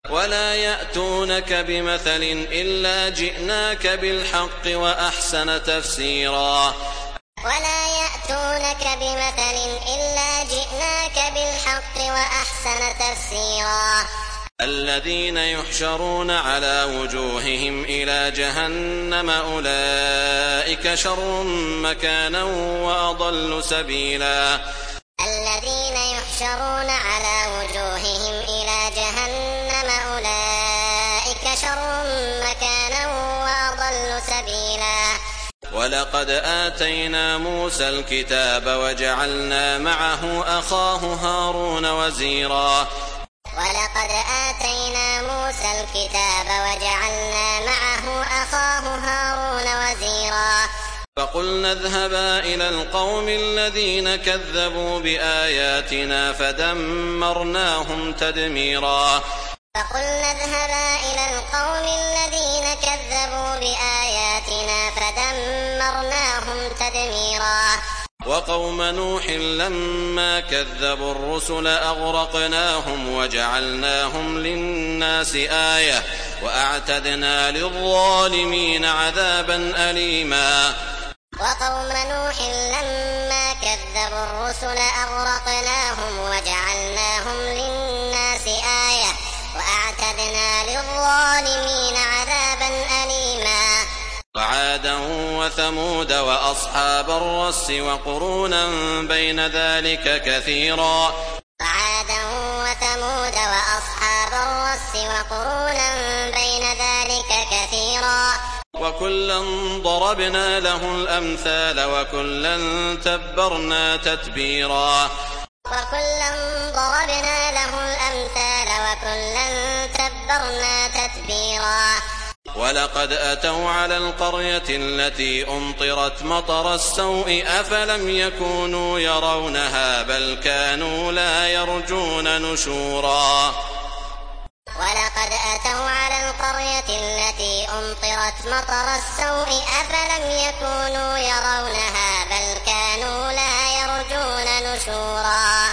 ولا يأتونك بمثل إلا جئناك بالحق وأحسن تفسيرا ولا يأتونك بمثل إلا جئناك بالحق وأحسن تفسيرا الذين يحشرون على وجوههم إلى جهنم أولئك شر مكانا وأضل سبيلا الذين يحشرون على وجوههم إلى جهنم أولئك شر مكانا وأضل سبيلا ولقد آتينا موسى الكتاب وجعلنا معه أخاه هارون وزيرا ولقد آتينا موسى الكتاب وجعلنا معه أخاه هارون وزيرا فقلنا اذهبا إلى القوم الذين كذبوا بآياتنا فدمرناهم تدميرا فقلنا اذهبا إلى القوم الذين كذبوا بآياتنا فدمرناهم تدميرا وقوم نوح لما كذبوا الرسل أغرقناهم وجعلناهم للناس آية وأعتدنا للظالمين عذابا أليما وقوم نوح لما كذبوا الرسل أغرقناهم وجعلناهم للناس آية وأعتدنا للظالمين عذابا أليما وعادا وثمود وأصحاب الرس وقرونا بين ذلك كثيرا وعادا وثمود وأصحاب الرس وقرونا بين ذلك كثيرا وكلا ضربنا له الأمثال وكلا تبرنا تتبيرا وكلا ضربنا له الأمثال وكلا تبرنا تتبيرا ولقد أتوا على القرية التي أمطرت مطر السوء أفلم يكونوا يرونها بل كانوا لا يرجون نشورا ولقد أتوا على القرية التي أمطرت مطر السوء أفلم يكونوا يرونها بل كانوا لا يرجون نشورا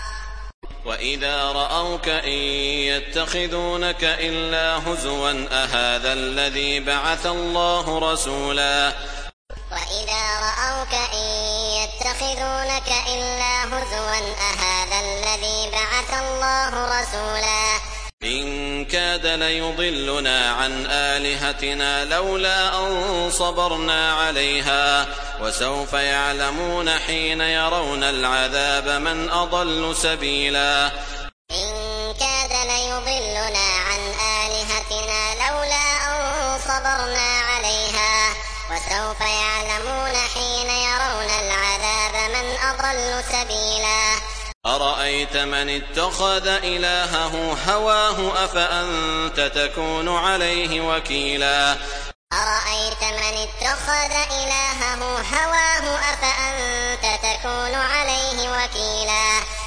وإذا رأوك إن يتخذونك إلا هزوا أهذا الذي بعث الله رسولا وإذا رأوك إن يتخذونك إلا هزوا أهذا الذي بعث الله رسولا إن كاد ليضلنا عن آلهتنا لولا أن صبرنا عليها وسوف يعلمون حين يرون العذاب من أضل سبيلا إن كاد ليضلنا عن آلهتنا لولا أن صبرنا عليها وسوف يعلمون حين يرون العذاب من أضل سبيلا أرأيت من اتخذ إلهه هواه أفأنت تكون عليه وكيلا أرأيت من اتخذ إلهه هواه أفأنت تكون عليه وكيلا